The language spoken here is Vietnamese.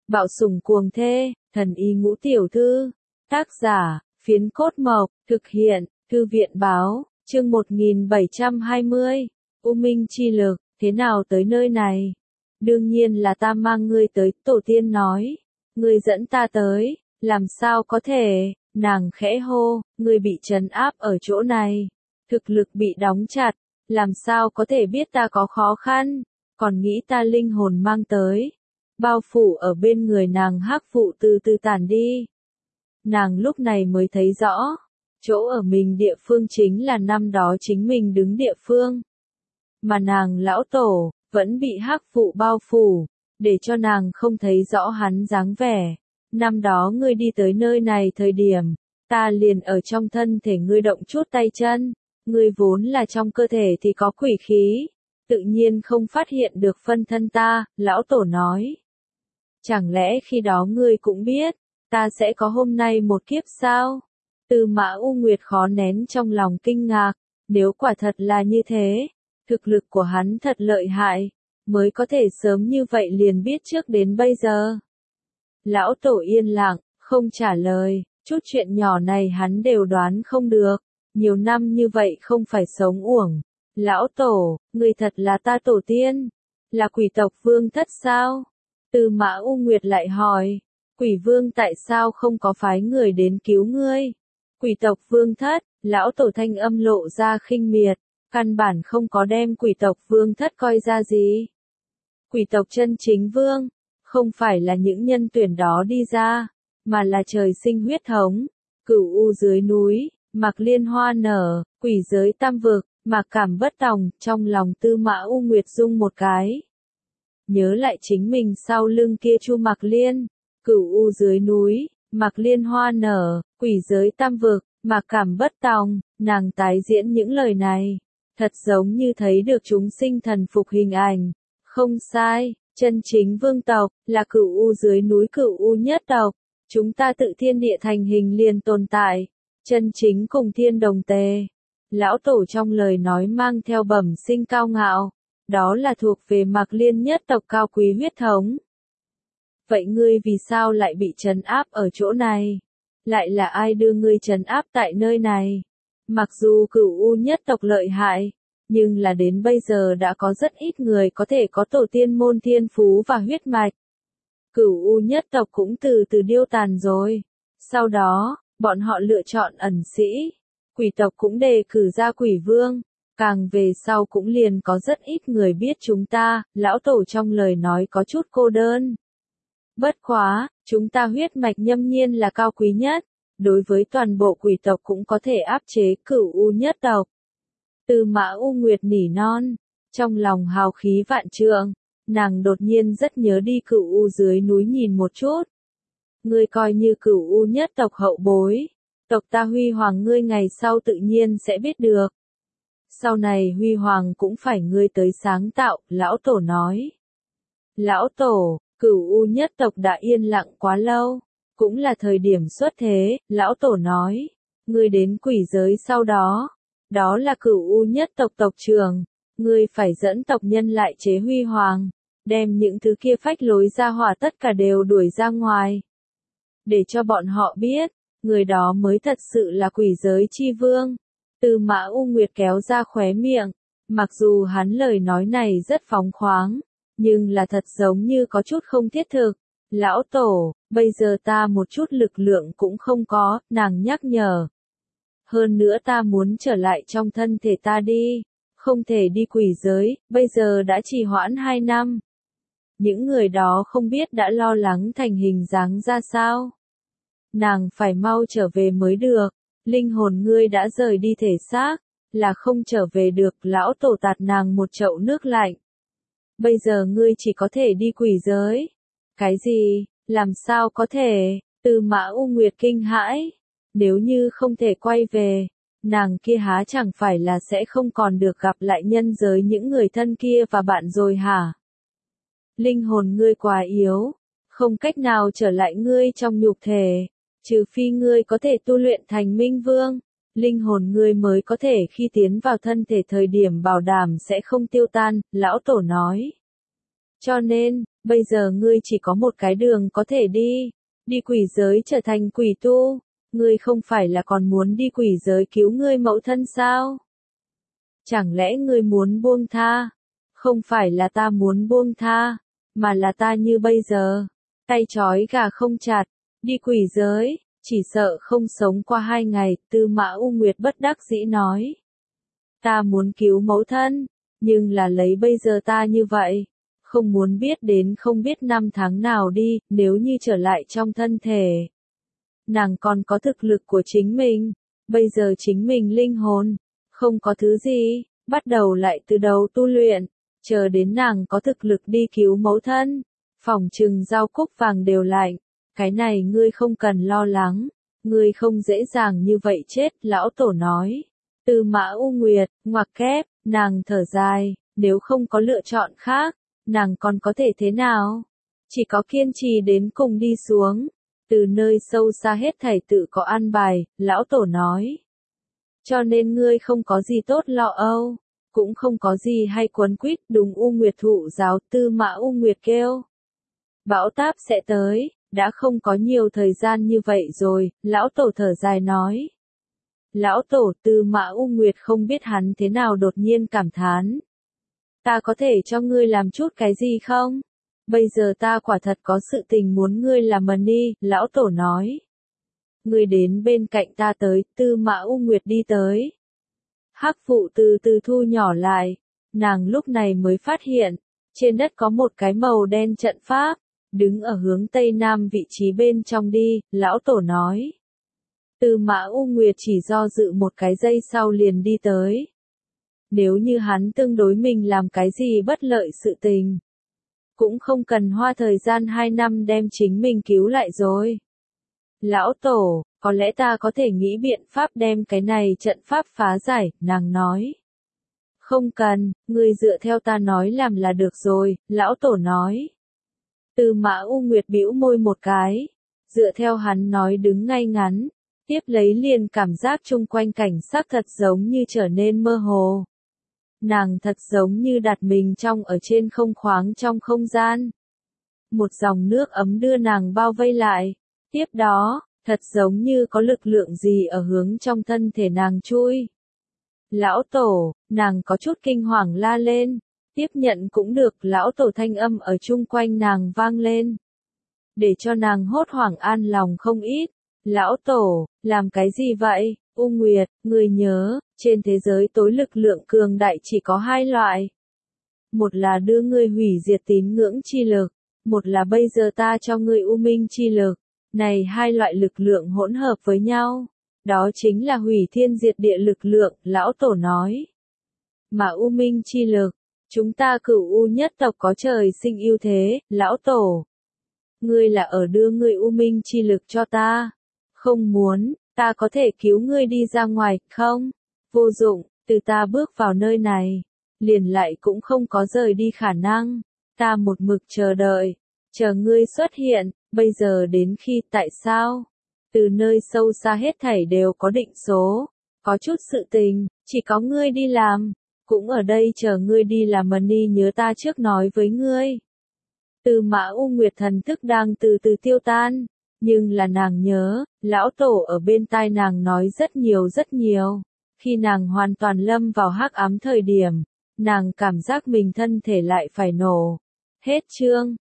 Bạo sủng cuồng thê, thần y ngũ tiểu thư. Tác giả, Phiến Cốt Mộc, thực hiện, Thư viện báo, chương 1720. U Minh chi lực, thế nào tới nơi này? Đương nhiên là ta mang ngươi tới, tổ tiên nói. Ngươi dẫn ta tới, làm sao có thể, nàng khẽ hô, ngươi bị trấn áp ở chỗ này. Thực lực bị đóng chặt, làm sao có thể biết ta có khó khăn, còn nghĩ ta linh hồn mang tới. Bao phủ ở bên người nàng hắc vụ từ từ tản đi. Nàng lúc này mới thấy rõ, chỗ ở mình địa phương chính là năm đó chính mình đứng địa phương. Mà nàng lão tổ, vẫn bị hắc vụ bao phủ, để cho nàng không thấy rõ hắn dáng vẻ. Năm đó ngươi đi tới nơi này thời điểm, ta liền ở trong thân thể ngươi động chút tay chân, ngươi vốn là trong cơ thể thì có quỷ khí, tự nhiên không phát hiện được phân thân ta, lão tổ nói. Chẳng lẽ khi đó ngươi cũng biết, ta sẽ có hôm nay một kiếp sao? Tư Mã U Nguyệt khó nén trong lòng kinh ngạc, nếu quả thật là như thế, thực lực của hắn thật lợi hại, mới có thể sớm như vậy liền biết trước đến bây giờ. Lão tổ yên lặng, không trả lời, chút chuyện nhỏ này hắn đều đoán không được, nhiều năm như vậy không phải sống uổng. Lão tổ, người thật là ta tổ tiên, là quỷ tộc vương thất sao? Tư Mã U Nguyệt lại hỏi, quỷ vương tại sao không có phái người đến cứu ngươi? Quỷ tộc vương thất, lão tổ thanh âm lộ ra khinh miệt, căn bản không có đem quỷ tộc vương thất coi ra gì. Quỷ tộc chân chính vương, không phải là những nhân tuyển đó đi ra, mà là trời sinh huyết thống, cửu u dưới núi, mạc liên hoa nở, quỷ giới tam vực, mạc cảm bất tòng, trong lòng Tư Mã U Nguyệt rung một cái. Nhớ lại chính mình sau lưng kia Chu Mạc Liên, cửu u dưới núi, mạc liên hoa nở, quỷ giới tam vực, mạc cảm bất tòng, nàng tái diễn những lời này, thật giống như thấy được chúng sinh thần phục hình ảnh. Không sai, chân chính vương tộc, là cửu u dưới núi cửu u nhất tộc, chúng ta tự thiên địa thành hình liền tồn tại, chân chính cùng thiên đồng tề. Lão tổ trong lời nói mang theo bẩm sinh cao ngạo, đó là thuộc về Mạc Liên nhất tộc cao quý huyết thống. Vậy ngươi vì sao lại bị trấn áp ở chỗ này? Lại là ai đưa ngươi trấn áp tại nơi này? Mặc dù cửu u nhất tộc lợi hại, nhưng là đến bây giờ đã có rất ít người có thể có tổ tiên môn thiên phú và huyết mạch. Cửu u nhất tộc cũng từ từ điêu tàn rồi. Sau đó, bọn họ lựa chọn ẩn sĩ. Quỷ tộc cũng đề cử ra quỷ vương. Càng về sau cũng liền có rất ít người biết chúng ta, lão tổ trong lời nói có chút cô đơn. Bất quá, chúng ta huyết mạch nhâm nhiên là cao quý nhất, đối với toàn bộ quỷ tộc cũng có thể áp chế cửu u nhất tộc. Tư Mã U Nguyệt nỉ non, trong lòng hào khí vạn trượng, nàng đột nhiên rất nhớ đi cửu u dưới núi nhìn một chút. Ngươi coi như cửu u nhất tộc hậu bối, tộc ta huy hoàng ngươi ngày sau tự nhiên sẽ biết được. Sau này huy hoàng cũng phải ngươi tới sáng tạo, lão tổ nói. Lão tổ, cửu u nhất tộc đã yên lặng quá lâu, cũng là thời điểm xuất thế, lão tổ nói. Ngươi đến quỷ giới sau đó, đó là cửu u nhất tộc tộc trưởng, ngươi phải dẫn tộc nhân lại chế huy hoàng, đem những thứ kia phách lối ra hỏa tất cả đều đuổi ra ngoài. Để cho bọn họ biết, người đó mới thật sự là quỷ giới chi vương. Tư Mã U Nguyệt kéo ra khóe miệng, mặc dù hắn lời nói này rất phóng khoáng, nhưng là thật giống như có chút không thiết thực. Lão tổ, bây giờ ta một chút lực lượng cũng không có, nàng nhắc nhở. Hơn nữa ta muốn trở lại trong thân thể ta đi, không thể đi quỷ giới, bây giờ đã trì hoãn 2 năm. Những người đó không biết đã lo lắng thành hình dáng ra sao. Nàng phải mau trở về mới được, linh hồn ngươi đã rời đi thể xác, là không trở về được, lão tổ tạt nàng một chậu nước lạnh. Bây giờ ngươi chỉ có thể đi quỷ giới. Cái gì, làm sao có thể, Tư Mã U Nguyệt kinh hãi. Nếu như không thể quay về, nàng kia há chẳng phải là sẽ không còn được gặp lại nhân giới những người thân kia và bạn rồi hả? Linh hồn ngươi quá yếu, không cách nào trở lại ngươi trong nhục thể, trừ phi ngươi có thể tu luyện thành minh vương, linh hồn ngươi mới có thể khi tiến vào thân thể thời điểm bảo đảm sẽ không tiêu tan, lão tổ nói. Cho nên, bây giờ ngươi chỉ có một cái đường có thể đi, đi quỷ giới trở thành quỷ tu, ngươi không phải là còn muốn đi quỷ giới cứu ngươi mẫu thân sao? Chẳng lẽ ngươi muốn buông tha? Không phải là ta muốn buông tha, mà là ta như bây giờ, tay trói gà không chặt, đi quỷ giới, chỉ sợ không sống qua 2 ngày, Tư Mã U Nguyệt bất đắc dĩ nói. Ta muốn cứu mẫu thân, nhưng là lấy bây giờ ta như vậy, không muốn biết đến không biết năm tháng nào đi, nếu như trở lại trong thân thể. Nàng còn có thực lực của chính mình, bây giờ chính mình linh hồn, không có thứ gì, bắt đầu lại từ đầu tu luyện, chờ đến nàng có thực lực đi cứu mẫu thân, phỏng chừng rau cúc vàng đều lạnh, cái này ngươi không cần lo lắng, ngươi không dễ dàng như vậy chết, lão tổ nói. Tư Mã U Nguyệt, ngoặc kép, nàng thở dài, nếu không có lựa chọn khác, nàng còn có thể thế nào? Chỉ có kiên trì đến cùng đi xuống, từ nơi sâu xa hết thảy tự có an bài, lão tổ nói. Cho nên ngươi không có gì tốt lo âu, cũng không có gì hay quấn quýt, đúng U Nguyệt thụ giáo, Tư Mã U Nguyệt kêu. Bão táp sẽ tới, đã không có nhiều thời gian như vậy rồi, lão tổ thở dài nói. Lão tổ, Tư Mã U Nguyệt không biết hắn thế nào đột nhiên cảm thán. Ta có thể cho ngươi làm chút cái gì không? Bây giờ ta quả thật có sự tình muốn ngươi làm đi, lão tổ nói. Ngươi đến bên cạnh ta tới, Tư Mã U Nguyệt đi tới. Hắc vụ từ từ thu nhỏ lại, nàng lúc này mới phát hiện, trên đất có một cái màu đen trận pháp, đứng ở hướng tây nam vị trí bên trong đi, lão tổ nói. Tư Mã U Nguyệt chỉ do dự một cái giây sau liền đi tới. Nếu như hắn tương đối mình làm cái gì bất lợi sự tình, cũng không cần hoa thời gian 2 năm đem chính mình cứu lại rồi. Lão tổ, có lẽ ta có thể nghĩ biện pháp đem cái này trận pháp phá giải, nàng nói. Không cần, ngươi dựa theo ta nói làm là được rồi, lão tổ nói. Tư Mã U Nguyệt bĩu môi một cái, dựa theo hắn nói đứng ngay ngắn, tiếp lấy liền cảm giác chung quanh cảnh sắc thật giống như trở nên mơ hồ. Nàng thật giống như đặt mình trong ở trên không khoáng trong không gian. Một dòng nước ấm đưa nàng bao vây lại, tiếp đó, thật giống như có lực lượng gì ở hướng trong thân thể nàng chui. Lão tổ, nàng có chút kinh hoàng la lên, tiếp nhận cũng được, lão tổ thanh âm ở chung quanh nàng vang lên. Để cho nàng hốt hoảng an lòng không ít. Lão tổ, làm cái gì vậy? U Nguyệt, người nhớ, trên thế giới tối lực lượng cường đại chỉ có 2 loại. Một là đưa ngươi hủy diệt tín ngưỡng chi lực, một là bây giờ ta cho ngươi u minh chi lực. Này 2 loại lực lượng hỗn hợp với nhau, đó chính là hủy thiên diệt địa lực lượng, lão tổ nói. Mà u minh chi lực, chúng ta Cửu U nhất tộc có trời sinh ưu thế, lão tổ. Ngươi là ở đưa ngươi u minh chi lực cho ta. Không muốn, ta có thể cứu ngươi đi ra ngoài, không? Vô dụng, từ ta bước vào nơi này, liền lại cũng không có rời đi khả năng. Ta một mực chờ đợi, chờ ngươi xuất hiện, bây giờ đến khi tại sao? Từ nơi sâu xa hết thảy đều có định số, có chút sự tình, chỉ có ngươi đi làm, cũng ở đây chờ ngươi đi làm đi, nhớ ta trước nói với ngươi. Tư Mã U Nguyệt thần thức đang từ từ tiêu tan. Nhưng là nàng nhớ, lão tổ ở bên tai nàng nói rất nhiều. Khi nàng hoàn toàn lâm vào hắc ám thời điểm, nàng cảm giác mình thân thể lại phải nổ. Hết chương.